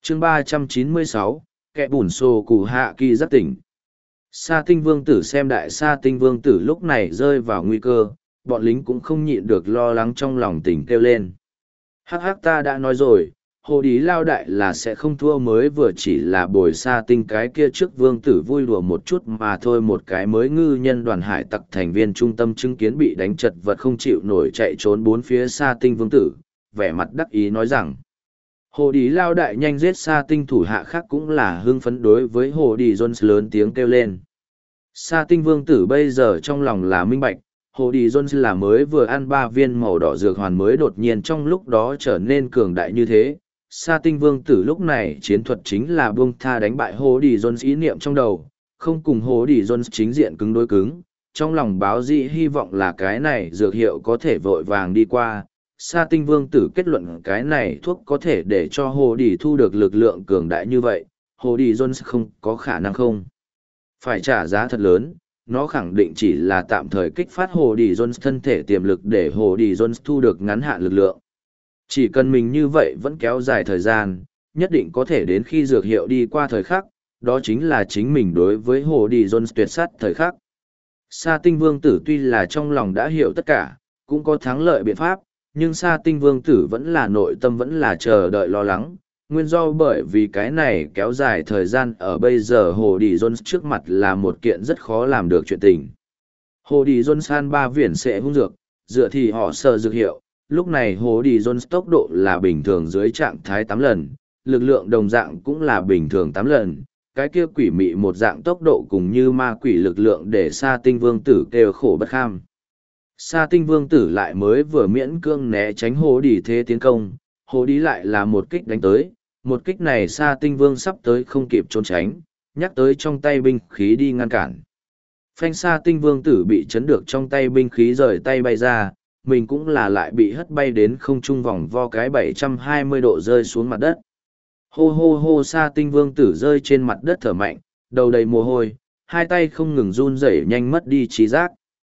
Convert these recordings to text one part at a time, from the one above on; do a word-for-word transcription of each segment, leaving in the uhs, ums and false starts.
chương ba trăm chín mươi sáu, kẻ bùn sổ cụ hạ kỳ giác tỉnh. Sa tinh vương tử xem đại sa tinh vương tử lúc này rơi vào nguy cơ, bọn lính cũng không nhịn được lo lắng trong lòng tỉnh kêu lên. Hắc hắc, ta đã nói rồi, hồ đi lao đại là sẽ không thua, mới vừa chỉ là bồi sa tinh cái kia trước vương tử vui đùa một chút mà thôi. Một cái mới ngư nhân đoàn hải tặc thành viên trung tâm chứng kiến bị đánh chật vật không chịu nổi chạy trốn bốn phía sa tinh vương tử, vẻ mặt đắc ý nói rằng. Hồ đi lao đại nhanh giết sa tinh thủ hạ khác cũng là hưng phấn đối với hồ đi Jones lớn tiếng kêu lên. Sa tinh vương tử bây giờ trong lòng là minh bạch, hồ đi Jones là mới vừa ăn ba viên màu đỏ dược hoàn mới đột nhiên trong lúc đó trở nên cường đại như thế. Sa tinh vương tử lúc này chiến thuật chính là buông tha đánh bại hồ đi Jones ý niệm trong đầu, không cùng hồ đi Jones chính diện cứng đối cứng, trong lòng báo dị hy vọng là cái này dược hiệu có thể vội vàng đi qua. Sa tinh vương tử kết luận cái này thuốc có thể để cho hồ đi thu được lực lượng cường đại như vậy, hồ đi Jones không có khả năng không phải trả giá thật lớn, nó khẳng định chỉ là tạm thời kích phát hồ đi Jones thân thể tiềm lực để hồ đi Jones thu được ngắn hạn lực lượng. Chỉ cần mình như vậy vẫn kéo dài thời gian, nhất định có thể đến khi dược hiệu đi qua thời khắc, đó chính là chính mình đối với hồ đi Jones tuyệt sát thời khắc. Sa tinh vương tử tuy là trong lòng đã hiểu tất cả, cũng có thắng lợi biện pháp, nhưng Sa tinh vương tử vẫn là nội tâm vẫn là chờ đợi lo lắng. Nguyên do bởi vì cái này kéo dài thời gian ở bây giờ hồ đi Jones trước mặt là một kiện rất khó làm được chuyện tình. Hồ đi Jones san ba viển sẽ hung dược, dựa thì họ sợ dược hiệu, lúc này hồ đi Jones tốc độ là bình thường dưới trạng thái tám lần, lực lượng đồng dạng cũng là bình thường tám lần, cái kia quỷ mị một dạng tốc độ cùng như ma quỷ lực lượng để Sa tinh vương tử kêu khổ bất kham. Sa tinh vương tử lại mới vừa miễn cương né tránh hồ đi thế tiến công, hồ đi lại là một kích đánh tới. Một kích này Sa tinh vương sắp tới không kịp trốn tránh, nhắc tới trong tay binh khí đi ngăn cản. Phanh Sa tinh vương tử bị chấn được trong tay binh khí rời tay bay ra, mình cũng là lại bị hất bay đến không trung vòng vo cái bảy trăm hai mươi độ rơi xuống mặt đất. Hô hô hô, Sa tinh vương tử rơi trên mặt đất thở mạnh, đầu đầy mồ hôi, hai tay không ngừng run rẩy nhanh mất đi trí giác.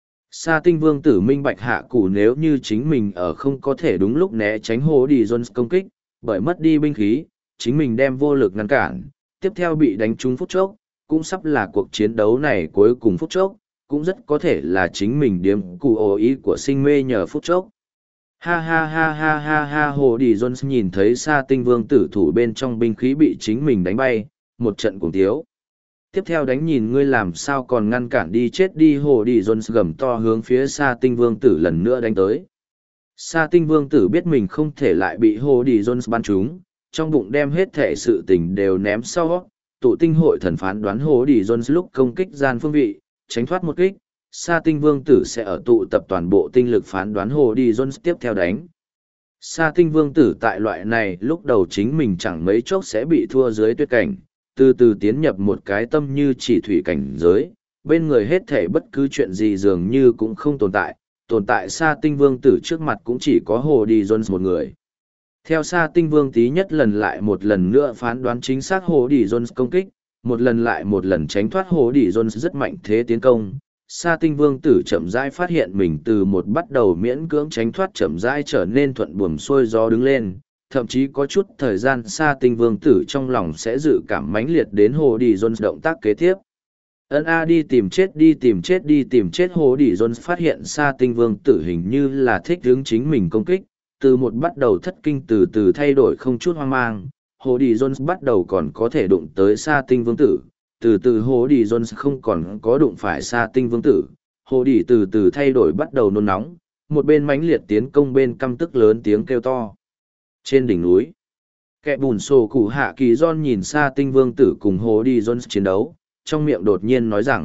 Sa tinh vương tử minh bạch hạ củ nếu như chính mình ở không có thể đúng lúc né tránh hồ đi Jones công kích, bởi mất đi binh khí, chính mình đem vô lực ngăn cản, tiếp theo bị đánh trúng phút chốc, cũng sắp là cuộc chiến đấu này cuối cùng phút chốc, cũng rất có thể là chính mình điếm cụ ồ ý của sinh mê nhờ phút chốc. Ha ha ha ha ha ha, hồ đi Jones nhìn thấy Sa tinh vương tử thủ bên trong binh khí bị chính mình đánh bay, một trận cuồng tiếu. Tiếp theo đánh nhìn ngươi làm sao còn ngăn cản đi chết đi, hồ đi Jones gầm to hướng phía Sa tinh vương tử lần nữa đánh tới. Sa tinh vương tử biết mình không thể lại bị hồ đi Jones bắn trúng, trong bụng đem hết thể sự tình đều ném sau, tụ tinh hội thần phán đoán hồ đi Jones lúc công kích gian phương vị, tránh thoát một kích, Sa tinh vương tử sẽ ở tụ tập toàn bộ tinh lực phán đoán hồ đi Jones tiếp theo đánh. Sa tinh vương tử tại loại này lúc đầu chính mình chẳng mấy chốc sẽ bị thua dưới tuyệt cảnh, từ từ tiến nhập một cái tâm như chỉ thủy cảnh giới, bên người hết thể bất cứ chuyện gì dường như cũng không tồn tại, tồn tại Sa tinh vương tử trước mặt cũng chỉ có hồ đi Jones một người. Theo Sa tinh vương tí nhất lần lại một lần nữa phán đoán chính xác hồ đi Jones công kích, một lần lại một lần tránh thoát hồ đi Jones rất mạnh thế tiến công. Sa tinh vương tử chậm rãi phát hiện mình từ một bắt đầu miễn cưỡng tránh thoát chậm rãi trở nên thuận buồm xuôi gió đứng lên, thậm chí có chút thời gian Sa tinh vương tử trong lòng sẽ dự cảm mãnh liệt đến hồ đi Jones động tác kế tiếp. Ân a đi tìm chết đi tìm chết đi tìm chết, hồ đi Jones phát hiện Sa tinh vương tử hình như là thích hướng chính mình công kích, từ một bắt đầu thất kinh từ từ thay đổi không chút hoang mang, hồ đi Jones bắt đầu còn có thể đụng tới Sa tinh vương tử, từ từ hồ đi Jones không còn có đụng phải Sa tinh vương tử, hồ đi từ từ thay đổi bắt đầu nôn nóng, một bên mãnh liệt tiến công bên căm tức lớn tiếng kêu to. Trên đỉnh núi, kẻ bùn sổ cụ hạ kỳ John nhìn Sa tinh vương tử cùng hồ đi Jones chiến đấu, trong miệng đột nhiên nói rằng,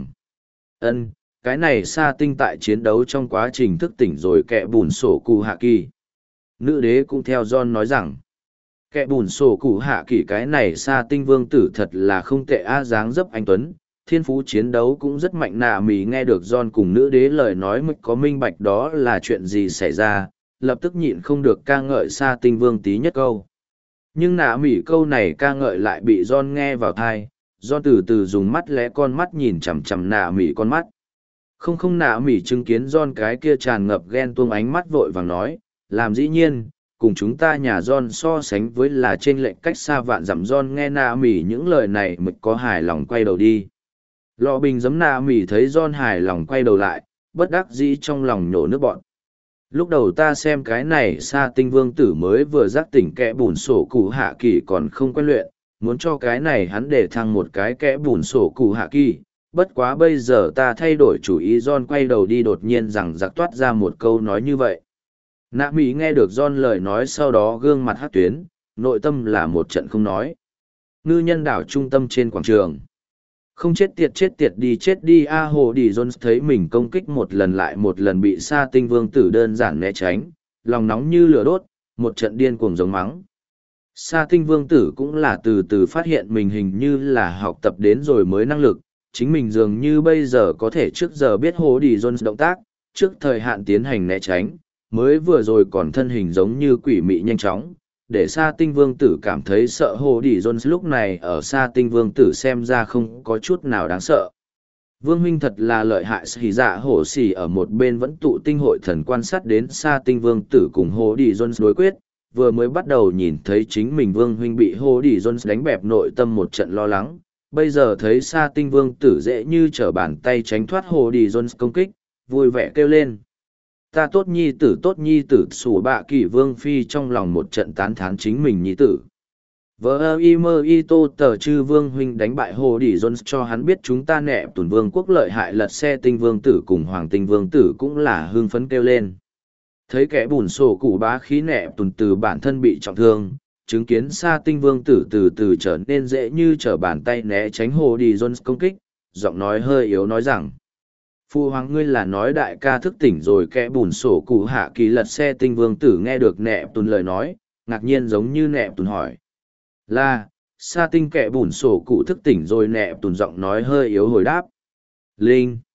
ân, cái này Sa tinh tại chiến đấu trong quá trình thức tỉnh rồi kẻ bùn sổ cụ hạ kỳ. Nữ đế cũng theo John nói rằng, kẻ bùn sổ cụ hạ kỳ cái này Sa tinh vương tử thật là không tệ a, dáng dấp anh tuấn, thiên phú chiến đấu cũng rất mạnh. Nạ mì nghe được John cùng nữ đế lời nói mới có minh bạch đó là chuyện gì xảy ra, lập tức nhịn không được ca ngợi Sa tinh vương tí nhất câu. Nhưng nạ mỉ câu này ca ngợi lại bị John nghe vào thai, John từ từ dùng mắt lẽ con mắt nhìn chằm chằm nạ mỉ con mắt. Không không, nạ mỉ chứng kiến John cái kia tràn ngập ghen tuông ánh mắt vội vàng nói, làm dĩ nhiên, cùng chúng ta nhà John so sánh với là trên lệnh cách xa vạn dặm. John nghe nạ mỉ những lời này mực có hài lòng quay đầu đi. Lọ bình giấm nạ mỉ thấy John hài lòng quay đầu lại, bất đắc dĩ trong lòng nhổ nước bọn. Lúc đầu ta xem cái này Sa Tinh Vương tử mới vừa giác tỉnh kẽ bùn sổ cụ hạ kỳ còn không quen luyện, muốn cho cái này hắn để thăng một cái kẽ bùn sổ cụ hạ kỳ. Bất quá bây giờ ta thay đổi chủ ý. John quay đầu đi đột nhiên rằng giặc toát ra một câu nói như vậy. Nạ mỹ nghe được John lời nói sau đó gương mặt hát tuyến, nội tâm là một trận không nói. Ngư nhân đảo trung tâm trên quảng trường. Không chết tiệt chết tiệt đi chết đi a hồ đi. John thấy mình công kích một lần lại một lần bị Sa Tinh Vương tử đơn giản né tránh, lòng nóng như lửa đốt, một trận điên cuồng giống mắng. Sa Tinh Vương tử cũng là từ từ phát hiện mình hình như là học tập đến rồi mới năng lực, chính mình dường như bây giờ có thể trước giờ biết hồ đi Jones động tác, trước thời hạn tiến hành né tránh, mới vừa rồi còn thân hình giống như quỷ mị nhanh chóng, để Sa Tinh Vương tử cảm thấy sợ. Hồ đi Jones lúc này ở Sa Tinh Vương tử xem ra không có chút nào đáng sợ. Vương huynh thật là lợi hại. Xì dạ hổ xì ở một bên vẫn tụ tinh hội thần quan sát đến Sa Tinh Vương tử cùng Hồ đi Jones đối quyết, vừa mới bắt đầu nhìn thấy chính mình Vương huynh bị Hồ đi Jones đánh bẹp nội tâm một trận lo lắng. Bây giờ thấy Sa Tinh Vương tử dễ như trở bàn tay tránh thoát Hồ đi Jones công kích, vui vẻ kêu lên. Ta tốt nhi tử tốt nhi tử. Sủ bạ kỳ Vương phi trong lòng một trận tán thán chính mình nhi tử. Vợ ơ y mơ y tô tờ chư Vương huynh đánh bại Hồ đi Jones cho hắn biết chúng ta nẹ tuần vương quốc lợi hại lật xe Tinh Vương tử cùng Hoàng Tinh Vương tử cũng là hưng phấn kêu lên. Thấy kẻ bùn sổ cụ bá khí nẹ tuần từ bản thân bị trọng thương, chứng kiến Sa Tinh Vương tử từ từ trở nên dễ như trở bàn tay né tránh Hồ đi Jones công kích, giọng nói hơi yếu nói rằng: Phu hoàng ngươi là nói đại ca thức tỉnh rồi. Kẻ bùn sổ cụ hạ kỳ lật xe Tinh Vương tử nghe được nẹ tuần lời nói, ngạc nhiên giống như nẹ tuần hỏi. Là, Sa Tinh kẻ bùn sổ cụ thức tỉnh rồi. Nẹ tuần giọng nói hơi yếu hồi đáp. Linh.